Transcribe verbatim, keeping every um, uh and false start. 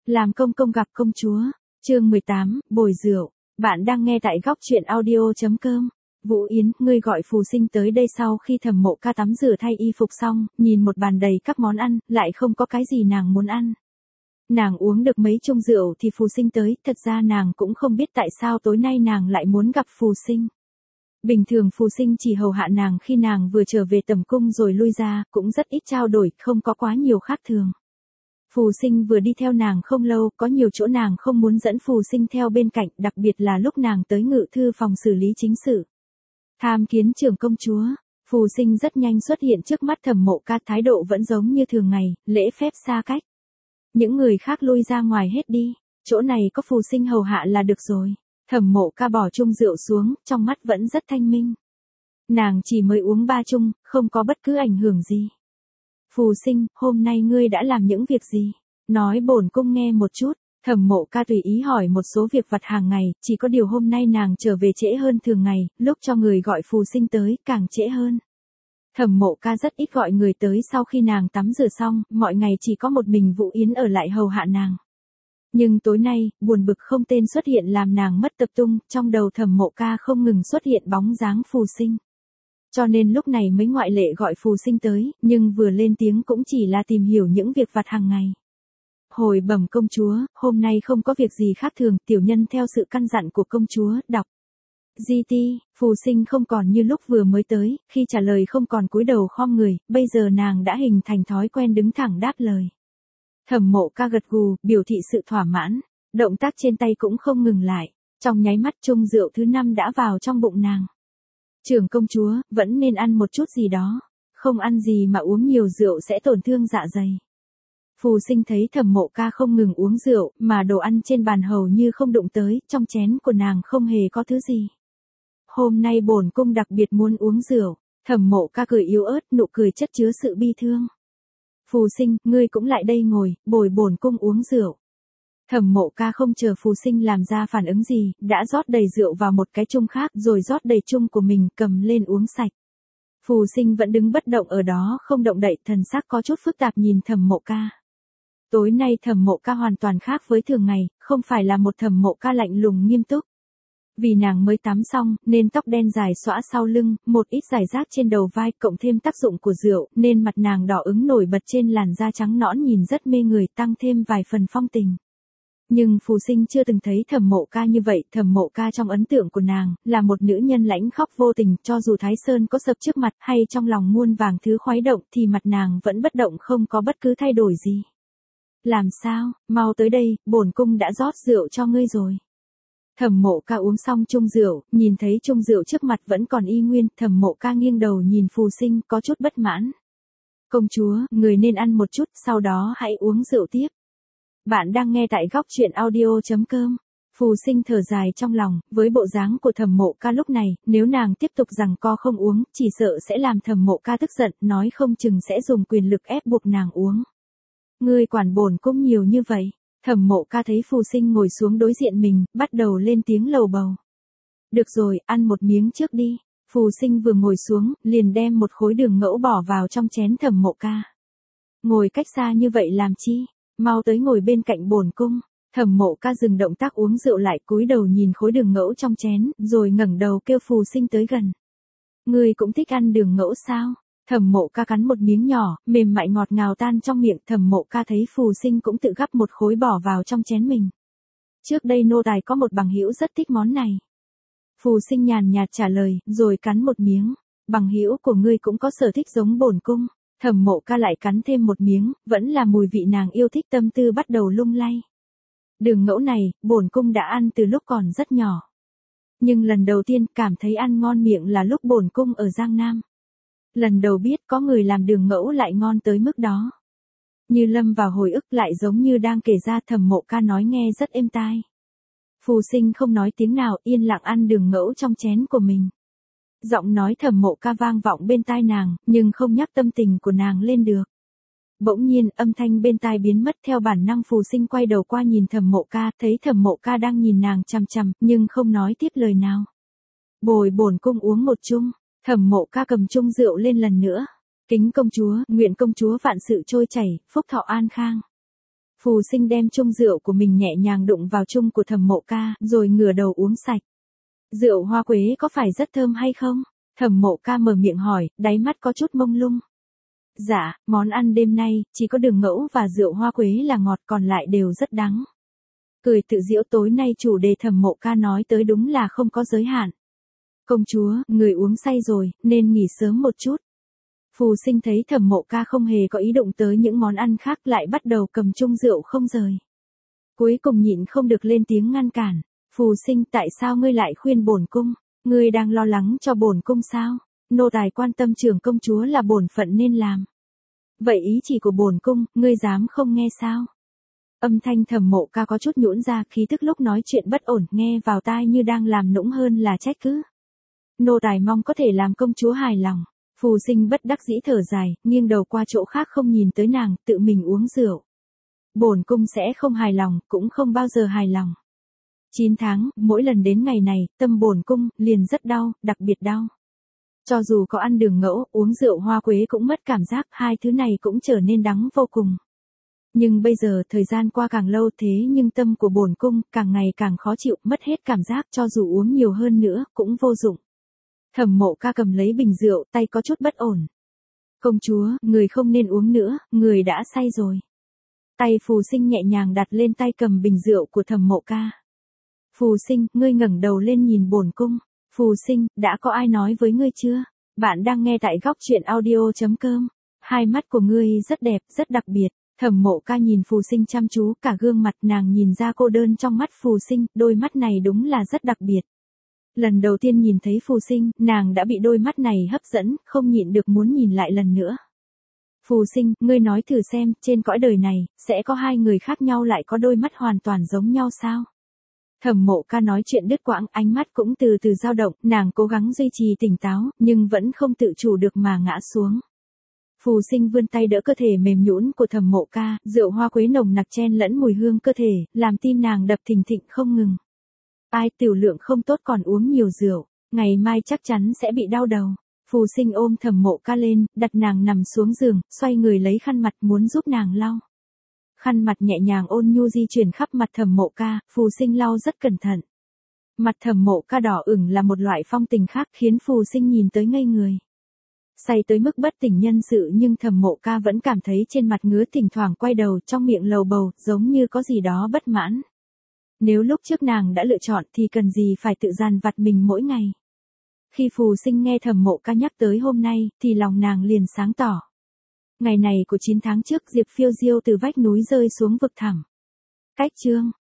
Làm công công gặp công chúa. Chương mười tám, bồi rượu. Bạn đang nghe tại góc truyện audio chấm com. Vũ Yến, ngươi gọi Phù Sinh tới đây. Sau khi Thẩm Mộ Ca tắm rửa thay y phục xong, nhìn một bàn đầy các món ăn, lại không có cái gì nàng muốn ăn. Nàng uống được mấy chung rượu thì Phù Sinh tới, thật ra nàng cũng không biết tại sao tối nay nàng lại muốn gặp Phù Sinh. Bình thường Phù Sinh chỉ hầu hạ nàng khi nàng vừa trở về tầm cung rồi lui ra, cũng rất ít trao đổi, không có quá nhiều khác thường. Phù Sinh vừa đi theo nàng không lâu, có nhiều chỗ nàng không muốn dẫn Phù Sinh theo bên cạnh, đặc biệt là lúc nàng tới ngự thư phòng xử lý chính sự. Tham kiến trưởng công chúa. Phù Sinh rất nhanh xuất hiện trước mắt Thẩm Mộ Ca, thái độ vẫn giống như thường ngày, lễ phép xa cách. Những người khác lui ra ngoài hết đi, chỗ này có Phù Sinh hầu hạ là được rồi. Thẩm Mộ Ca bỏ chung rượu xuống, trong mắt vẫn rất thanh minh. Nàng chỉ mới uống ba chung, không có bất cứ ảnh hưởng gì. Phù Sinh, hôm nay ngươi đã làm những việc gì? Nói bổn cung nghe một chút. Thẩm Mộ Ca tùy ý hỏi một số việc vặt hàng ngày, chỉ có điều hôm nay nàng trở về trễ hơn thường ngày, lúc cho người gọi Phù Sinh tới, càng trễ hơn. Thẩm Mộ Ca rất ít gọi người tới sau khi nàng tắm rửa xong, mọi ngày chỉ có một mình Vũ Yến ở lại hầu hạ nàng. Nhưng tối nay, buồn bực không tên xuất hiện làm nàng mất tập trung, trong đầu Thẩm Mộ Ca không ngừng xuất hiện bóng dáng Phù Sinh. Cho nên lúc này mới ngoại lệ gọi Phù Sinh tới, nhưng vừa lên tiếng cũng chỉ là tìm hiểu những việc vặt hàng ngày. Hồi bẩm công chúa, hôm nay không có việc gì khác thường, tiểu nhân theo sự căn dặn của công chúa, đọc. Di ti, Phù Sinh không còn như lúc vừa mới tới, khi trả lời không còn cúi đầu khom người, bây giờ nàng đã hình thành thói quen đứng thẳng đáp lời. Thẩm Mộ Ca gật gù, biểu thị sự thỏa mãn, động tác trên tay cũng không ngừng lại, trong nháy mắt chung rượu thứ năm đã vào trong bụng nàng. Trưởng công chúa, vẫn nên ăn một chút gì đó, không ăn gì mà uống nhiều rượu sẽ tổn thương dạ dày. Phù Sinh thấy Thẩm Mộ Ca không ngừng uống rượu, mà đồ ăn trên bàn hầu như không đụng tới, trong chén của nàng không hề có thứ gì. Hôm nay bổn cung đặc biệt muốn uống rượu. Thẩm Mộ Ca cười yếu ớt, nụ cười chất chứa sự bi thương. Phù Sinh, ngươi cũng lại đây ngồi, bồi bổn cung uống rượu. Thẩm Mộ Ca không chờ Phù Sinh làm ra phản ứng gì, đã rót đầy rượu vào một cái chung khác rồi rót đầy chung của mình, cầm lên uống sạch. Phù Sinh vẫn đứng bất động ở đó không động đậy, thần sắc có chút phức tạp nhìn Thẩm Mộ Ca. Tối nay Thẩm Mộ Ca hoàn toàn khác với thường ngày, không phải là một Thẩm Mộ Ca lạnh lùng nghiêm túc. Vì nàng mới tắm xong, nên tóc đen dài xõa sau lưng, một ít rải rác trên đầu vai, cộng thêm tác dụng của rượu, nên mặt nàng đỏ ửng nổi bật trên làn da trắng nõn nhìn rất mê người, tăng thêm vài phần phong tình. Nhưng Phù Sinh chưa từng thấy Thẩm Mộ Ca như vậy, Thẩm Mộ Ca trong ấn tượng của nàng, là một nữ nhân lãnh khóc vô tình, cho dù Thái Sơn có sập trước mặt, hay trong lòng muôn vàng thứ khuấy động, thì mặt nàng vẫn bất động không có bất cứ thay đổi gì. Làm sao, mau tới đây, bổn cung đã rót rượu cho ngươi rồi. Thẩm Mộ Ca uống xong chung rượu, nhìn thấy chung rượu trước mặt vẫn còn y nguyên, Thẩm Mộ Ca nghiêng đầu nhìn Phù Sinh có chút bất mãn. Công chúa, người nên ăn một chút, sau đó hãy uống rượu tiếp. Bạn đang nghe tại góc truyện audio chấm com. Phù Sinh thở dài trong lòng, với bộ dáng của Thẩm Mộ Ca lúc này, nếu nàng tiếp tục giằng co không uống, chỉ sợ sẽ làm Thẩm Mộ Ca tức giận, nói không chừng sẽ dùng quyền lực ép buộc nàng uống. Ngươi quản bổn cung nhiều như vậy. Thẩm Mộ Ca thấy Phù Sinh ngồi xuống đối diện mình, bắt đầu lên tiếng lầu bầu. Được rồi, ăn một miếng trước đi. Phù Sinh vừa ngồi xuống, liền đem một khối đường ngẫu bỏ vào trong chén Thẩm Mộ Ca. Ngồi cách xa như vậy làm chi? Mau tới ngồi bên cạnh bổn cung. Thẩm Mộ Ca dừng động tác uống rượu lại, cúi đầu nhìn khối đường ngẫu trong chén, rồi ngẩng đầu kêu Phù Sinh tới gần. Ngươi cũng thích ăn đường ngẫu sao? Thẩm Mộ Ca cắn một miếng nhỏ, mềm mại ngọt ngào tan trong miệng. Thẩm Mộ Ca thấy Phù Sinh cũng tự gắp một khối bỏ vào trong chén mình. Trước đây nô tài có một bằng hữu rất thích món này. Phù Sinh nhàn nhạt trả lời, rồi cắn một miếng. Bằng hữu của ngươi cũng có sở thích giống bổn cung. Thẩm Mộ Ca lại cắn thêm một miếng, vẫn là mùi vị nàng yêu thích, tâm tư bắt đầu lung lay. Đường ngẫu này, bổn cung đã ăn từ lúc còn rất nhỏ. Nhưng lần đầu tiên cảm thấy ăn ngon miệng là lúc bổn cung ở Giang Nam. Lần đầu biết có người làm đường ngẫu lại ngon tới mức đó. Như lâm vào hồi ức, lại giống như đang kể ra. Thẩm Mộ Ca nói nghe rất êm tai. Phù Sinh không nói tiếng nào, yên lặng ăn đường ngẫu trong chén của mình. Giọng nói Thẩm Mộ Ca vang vọng bên tai nàng, nhưng không nhắc tâm tình của nàng lên được. Bỗng nhiên, âm thanh bên tai biến mất, theo bản năng Phù Sinh quay đầu qua nhìn Thẩm Mộ Ca, thấy Thẩm Mộ Ca đang nhìn nàng chằm chằm, nhưng không nói tiếp lời nào. Bồi bổn cung uống một chung. Thẩm Mộ Ca cầm chung rượu lên lần nữa. Kính công chúa, nguyện công chúa vạn sự trôi chảy, phúc thọ an khang. Phù Sinh đem chung rượu của mình nhẹ nhàng đụng vào chung của Thẩm Mộ Ca, rồi ngửa đầu uống sạch. Rượu hoa quế có phải rất thơm hay không? Thẩm Mộ Ca mở miệng hỏi, đáy mắt có chút mông lung. Dạ, món ăn đêm nay, chỉ có đường ngẫu và rượu hoa quế là ngọt, còn lại đều rất đắng. Cười tự giễu, tối nay chủ đề Thẩm Mộ Ca nói tới đúng là không có giới hạn. Công chúa, người uống say rồi, nên nghỉ sớm một chút. Phù Sinh thấy Thẩm Mộ Ca không hề có ý động tới những món ăn khác, lại bắt đầu cầm chung rượu không rời. Cuối cùng nhịn không được lên tiếng ngăn cản. Phù Sinh, tại sao ngươi lại khuyên bổn cung? Ngươi đang lo lắng cho bổn cung sao? Nô tài quan tâm trưởng công chúa là bổn phận nên làm. Vậy ý chỉ của bổn cung, ngươi dám không nghe sao? Âm thanh Thẩm Mộ Ca có chút nhũn ra, khí tức lúc nói chuyện bất ổn, nghe vào tai như đang làm nũng hơn là trách cứ. Nô tài mong có thể làm công chúa hài lòng. Phù Sinh bất đắc dĩ thở dài, nghiêng đầu qua chỗ khác không nhìn tới nàng, tự mình uống rượu. Bổn cung sẽ không hài lòng, cũng không bao giờ hài lòng. chín tháng, mỗi lần đến ngày này, tâm bổn cung liền rất đau, đặc biệt đau. Cho dù có ăn đường ngẫu, uống rượu hoa quế cũng mất cảm giác, hai thứ này cũng trở nên đắng vô cùng. Nhưng bây giờ thời gian qua càng lâu thế nhưng tâm của bổn cung càng ngày càng khó chịu, mất hết cảm giác, cho dù uống nhiều hơn nữa cũng vô dụng. Thẩm Mộ Ca cầm lấy bình rượu, tay có chút bất ổn. Công chúa, người không nên uống nữa, người đã say rồi. Tay Phù Sinh nhẹ nhàng đặt lên tay cầm bình rượu của Thẩm Mộ Ca. Phù Sinh, ngươi ngẩng đầu lên nhìn bổn cung. Phù Sinh, đã có ai nói với ngươi chưa? Bạn đang nghe tại góc truyện audio chấm com. Hai mắt của ngươi rất đẹp, rất đặc biệt. Thẩm Mộ Ca nhìn Phù Sinh chăm chú, cả gương mặt nàng nhìn ra cô đơn trong mắt Phù Sinh, đôi mắt này đúng là rất đặc biệt. Lần đầu tiên nhìn thấy Phù Sinh, nàng đã bị đôi mắt này hấp dẫn, không nhịn được muốn nhìn lại lần nữa. Phù Sinh, ngươi nói thử xem, trên cõi đời này, sẽ có hai người khác nhau lại có đôi mắt hoàn toàn giống nhau sao? Thẩm Mộ Ca nói chuyện đứt quãng, ánh mắt cũng từ từ dao động, nàng cố gắng duy trì tỉnh táo, nhưng vẫn không tự chủ được mà ngã xuống. Phù Sinh vươn tay đỡ cơ thể mềm nhũn của Thẩm Mộ Ca, rượu hoa quế nồng nặc chen lẫn mùi hương cơ thể, làm tim nàng đập thình thịch không ngừng. Ai, tiểu lượng không tốt còn uống nhiều rượu, ngày mai chắc chắn sẽ bị đau đầu. Phù Sinh ôm Thẩm Mộ Ca lên, đặt nàng nằm xuống giường, xoay người lấy khăn mặt muốn giúp nàng lau. Khăn mặt nhẹ nhàng ôn nhu di chuyển khắp mặt Thẩm Mộ Ca, Phù Sinh lau rất cẩn thận. Mặt Thẩm Mộ Ca đỏ ửng là một loại phong tình khác khiến Phù Sinh nhìn tới ngây người. Say tới mức bất tỉnh nhân sự nhưng Thẩm Mộ Ca vẫn cảm thấy trên mặt ngứa, thỉnh thoảng quay đầu trong miệng lầu bầu, giống như có gì đó bất mãn. Nếu lúc trước nàng đã lựa chọn thì cần gì phải tự dằn vặt mình mỗi ngày. Khi Phù Sinh nghe Thẩm Mộ Ca nhắc tới hôm nay, thì lòng nàng liền sáng tỏ. Ngày này của chín tháng trước, Diệp Phiêu Diêu từ vách núi rơi xuống vực thẳm. Cách chương